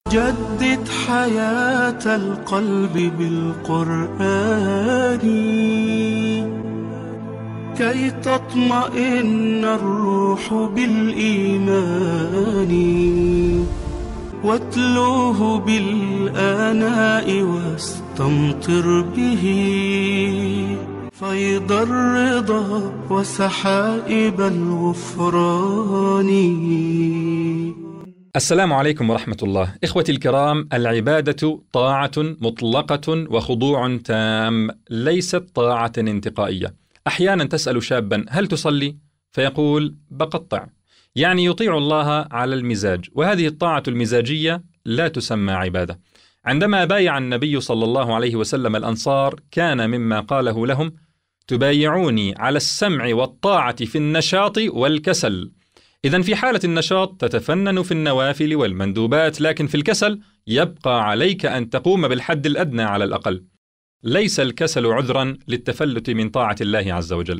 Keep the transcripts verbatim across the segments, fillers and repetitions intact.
جدد حياة القلب بالقرآن كي تطمئن الروح بالإيمان، واتلوه بالآناء واستمطر به فيض الرضا وسحائب الغفران. السلام عليكم ورحمة الله. إخوتي الكرام، العبادة طاعة مطلقة وخضوع تام، ليست طاعة انتقائية. أحيانا تسأل شابا: هل تصلي؟ فيقول: بقطع، يعني يطيع الله على المزاج، وهذه الطاعة المزاجية لا تسمى عبادة. عندما بايع النبي صلى الله عليه وسلم الأنصار كان مما قاله لهم: تبايعوني على السمع والطاعة في النشاط والكسل. إذن في حالة النشاط تتفنن في النوافل والمندوبات، لكن في الكسل يبقى عليك أن تقوم بالحد الأدنى على الأقل. ليس الكسل عذرا للتفلت من طاعة الله عز وجل.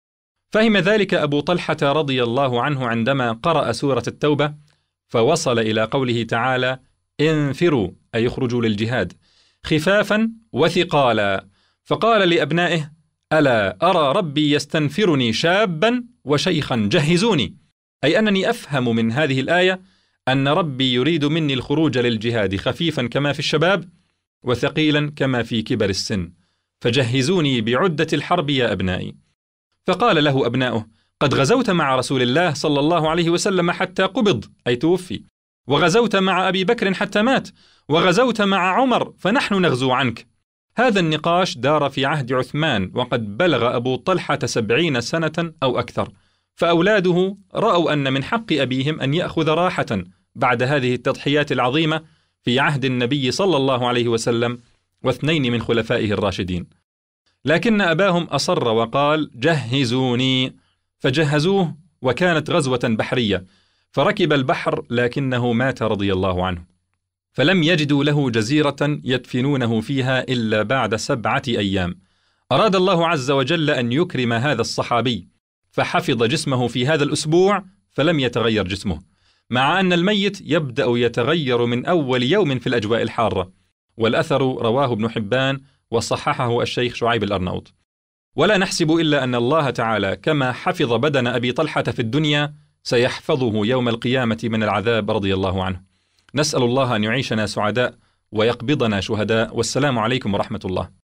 فهم ذلك أبو طلحة رضي الله عنه عندما قرأ سورة التوبة فوصل إلى قوله تعالى: انفروا، أي يخرجوا للجهاد، خفافا وثقالا، فقال لأبنائه: ألا أرى ربي يستنفرني شابا وشيخا جهزوني، أي أنني أفهم من هذه الآية أن ربي يريد مني الخروج للجهاد خفيفا كما في الشباب وثقيلا كما في كبر السن، فجهزوني بعدة الحرب يا أبنائي. فقال له أبناؤه: قد غزوت مع رسول الله صلى الله عليه وسلم حتى قبض، أي توفي، وغزوت مع أبي بكر حتى مات، وغزوت مع عمر، فنحن نغزو عنك. هذا النقاش دار في عهد عثمان، وقد بلغ أبو طلحة سبعين سنة أو أكثر، فأولاده رأوا أن من حق أبيهم أن يأخذ راحة بعد هذه التضحيات العظيمة في عهد النبي صلى الله عليه وسلم واثنين من خلفائه الراشدين. لكن أباهم أصر وقال: جهزوني، فجهزوه، وكانت غزوة بحرية، فركب البحر لكنه مات رضي الله عنه، فلم يجدوا له جزيرة يدفنونه فيها إلا بعد سبعة أيام. أراد الله عز وجل أن يكرم هذا الصحابي فحفظ جسمه في هذا الأسبوع فلم يتغير جسمه، مع أن الميت يبدأ يتغير من أول يوم في الأجواء الحارة، والأثر رواه ابن حبان وصححه الشيخ شعيب الأرناؤوط. ولا نحسب إلا أن الله تعالى كما حفظ بدن أبي طلحة في الدنيا سيحفظه يوم القيامة من العذاب رضي الله عنه. نسأل الله أن يعيشنا سعداء ويقبضنا شهداء، والسلام عليكم ورحمة الله.